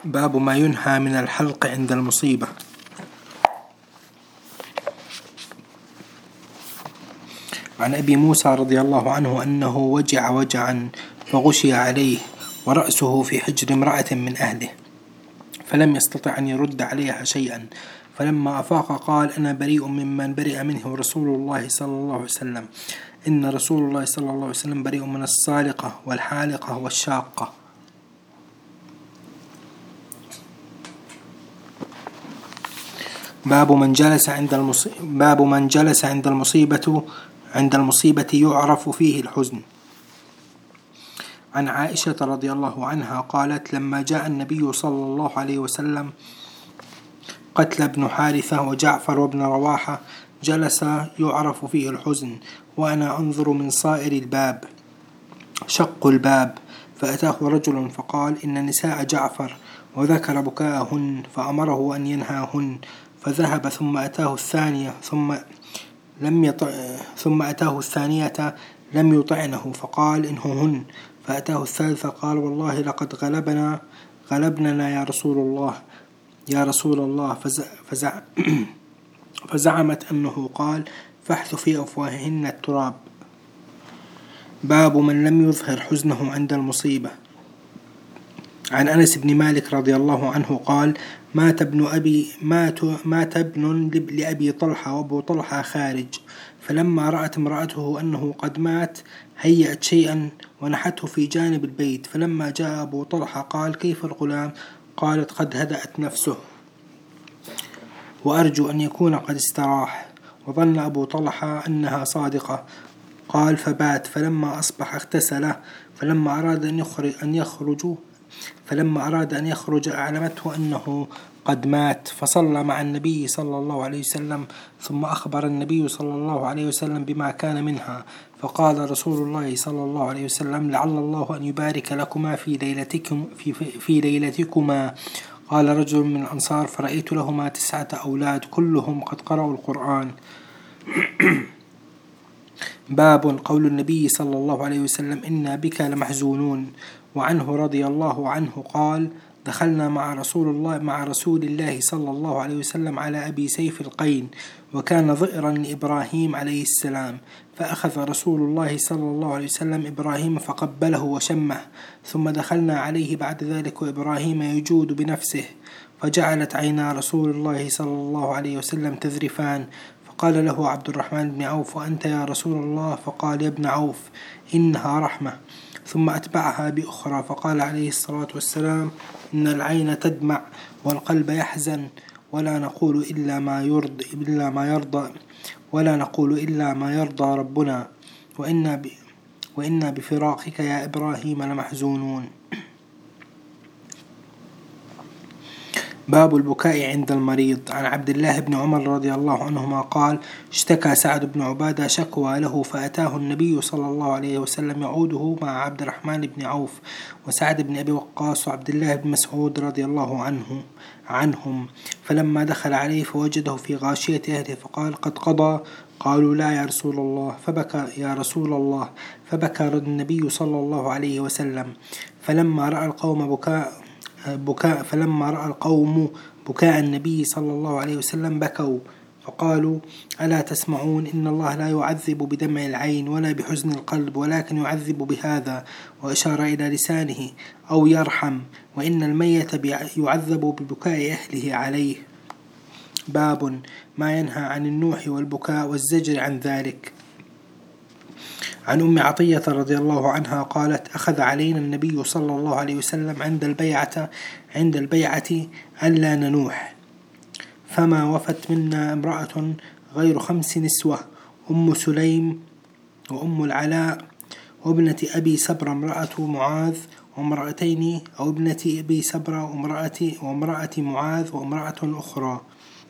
باب ما ينهى من الحلق عند المصيبة. عن أبي موسى رضي الله عنه أنه وجع وجعا فغشي عليه ورأسه في حجر امرأة من أهله فلم يستطع أن يرد عليها شيئا، فلما أفاق قال: أنا بريء ممن برئ منه رسول الله صلى الله عليه وسلم. إن رسول الله صلى الله عليه وسلم بريء من الصالقة والحالقة والشاقة. باب من جلس عند المصيبة يعرف فيه الحزن. عن عائشة رضي الله عنها قالت: لما جاء النبي صلى الله عليه وسلم قتل ابن حارثة وجعفر وابن رواحة جلس يعرف فيه الحزن، وأنا أنظر من صائر الباب. شق الباب فأتاه رجل فقال: إن نساء جعفر، وذكر بكاءهن فأمره أن ينهاهن، فذهب ثم أتاه الثانية لم يطعنه فقال: إنههن، فأتاه الثالثة قال: والله لقد غلبننا يا رسول الله فزعمت أنه قال: فاحث في أفواههن التراب. باب من لم يظهر حزنه عند المصيبة. عن أنس بن مالك رضي الله عنه قال: مات ابن لأبي طلحة وأبو طلحة خارج، فلما رأت امرأته أنه قد مات هيأت شيئا ونحته في جانب البيت، فلما جاء أبو طلحة قال: كيف الغلام؟ قالت: قد هدأت نفسه وأرجو أن يكون قد استراح. وظن أبو طلحة أنها صادقة. قال: فبات، فلما أصبح اغتسل، فلما أراد أن يخرج أعلمته أنه قد مات، فصلى مع النبي صلى الله عليه وسلم، ثم أخبر النبي صلى الله عليه وسلم بما كان منها، فقال رسول الله صلى الله عليه وسلم: لعل الله أن يبارك لكما في ليلتكما. قال رجل من الأنصار: فرأيت لهما 9 أولاد كلهم قد قرأوا القرآن. باب قول النبي صلى الله عليه وسلم: إنا بك لمحزونون. وعنه رضي الله عنه قال: دخلنا مع رسول الله صلى الله عليه وسلم على أبي سيف القين، وكان ضئرا لإبراهيم عليه السلام، فأخذ رسول الله صلى الله عليه وسلم إبراهيم فقبله وشمه، ثم دخلنا عليه بعد ذلك وإبراهيم يجود بنفسه، فجعلت عينا رسول الله صلى الله عليه وسلم تذرفان، فقال له عبد الرحمن بن عوف: وأنت يا رسول الله؟ فقال: يا ابن عوف، إنها رحمة. ثم أتبعها بأخرى فقال عليه الصلاة والسلام: إن العين تدمع والقلب يحزن، ولا نقول إلا ما يرضى ربنا، وإنا بفراقك يا إبراهيم لمحزونون. باب البكاء عند المريض. عن عبد الله بن عمر رضي الله عنهما قال: اشتكى سعد بن عبادة شكوى له، فأتاه النبي صلى الله عليه وسلم يعوده مع عبد الرحمن بن عوف وسعد بن أبي وقاص وعبد الله بن مسعود رضي الله عنهم، فلما دخل عليه فوجده في غاشية أهله فقال: قد قضى؟ قالوا: لا يا رسول الله. فبكى يا رسول الله، فبكى النبي صلى الله عليه وسلم. فلما رأى القوم بكاء النبي صلى الله عليه وسلم بكوا، فقالوا: ألا تسمعون؟ إن الله لا يعذب بدمع العين ولا بحزن القلب، ولكن يعذب بهذا، وأشار إلى لسانه، أو يرحم، وإن الميت يعذب ببكاء أهله عليه. باب ما ينهى عن النوح والبكاء والزجر عن ذلك. عن أم عطية رضي الله عنها قالت: أخذ علينا النبي صلى الله عليه وسلم عند البيعة ألا ننوح، فما وفت منا امرأة غير 5 نسوة: أم سليم وأم العلاء وابنة أبي سبرة امرأة معاذ وامرأتين، أو ابنة أبي سبرة وامرأة معاذ وامرأة أخرى.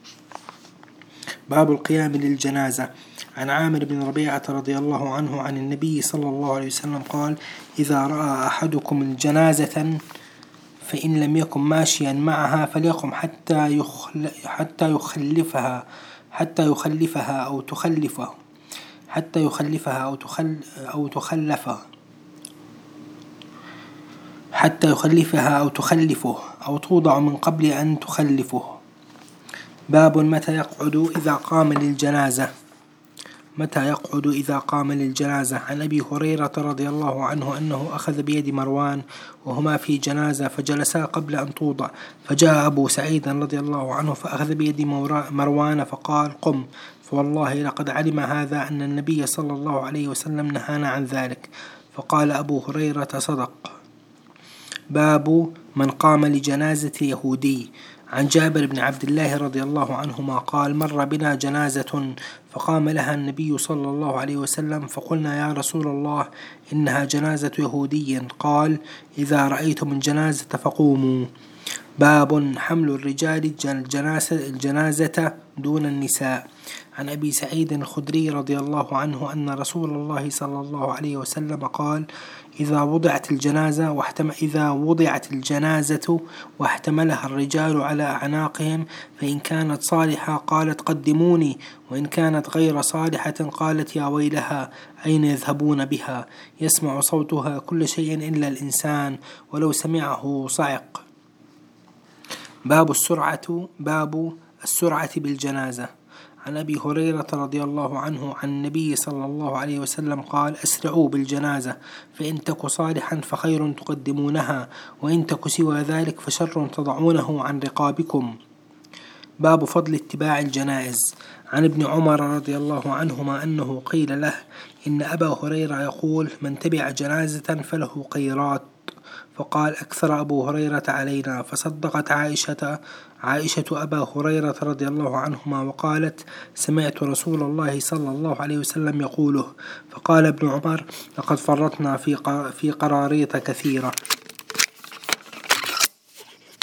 باب القيام للجنازة. عن عامر بن ربيعة رضي الله عنه عن النبي صلى الله عليه وسلم قال: إذا رأى أحدكم الجنازة فإن لم يكن ماشيا معها فليقم حتى يخلفها أو تخلفه. حتى يخلفها أو تخلفه أو توضع من قبل أن تخلفه. باب متى يقعد إذا قام للجنازة. متى يقعد إذا قام للجنازة. عن أبي هريرة رضي الله عنه أنه أخذ بيد مروان وهما في جنازة فجلسا قبل أن توضع، فجاء أبو سعيد رضي الله عنه فأخذ بيد مروان فقال: قم، فوالله لقد علم هذا أن النبي صلى الله عليه وسلم نهانا عن ذلك. فقال أبو هريرة: صدق. باب من قام لجنازة يهودي. عن جابر بن عبد الله رضي الله عنهما قال: مر بنا جنازة فقام لها النبي صلى الله عليه وسلم فقلنا: يا رسول الله إنها جنازة يهودي. قال: إذا رأيتم الجنازة فقوموا. باب حمل الرجال الجنازة دون النساء. عن أبي سعيد الخدري رضي الله عنه أن رسول الله صلى الله عليه وسلم قال: إذا وضعت الجنازة واحتملها الرجال على أعناقهم، فإن كانت صالحة قالت: قدموني، وإن كانت غير صالحة قالت: يا ويلها، أين يذهبون بها؟ يسمع صوتها كل شيء إلا الإنسان، ولو سمعه صعق. باب السرعة بالجنازة. عن أبي هريرة رضي الله عنه عن النبي صلى الله عليه وسلم قال: أسرعوا بالجنازة، فإن تك صالحا فخير تقدمونها، وإن تك سوى ذلك فشر تضعونه عن رقابكم. باب فضل اتباع الجنائز. عن ابن عمر رضي الله عنهما أنه قيل له: إن أبا هريرة يقول: من تبع جنازة فله قيراط. فقال: أكثر أبو هريرة علينا. فصدقت عائشة أبا هريرة رضي الله عنهما وقالت: سمعت رسول الله صلى الله عليه وسلم يقوله. فقال ابن عمر: لقد فرطنا في قراريط كثيرة.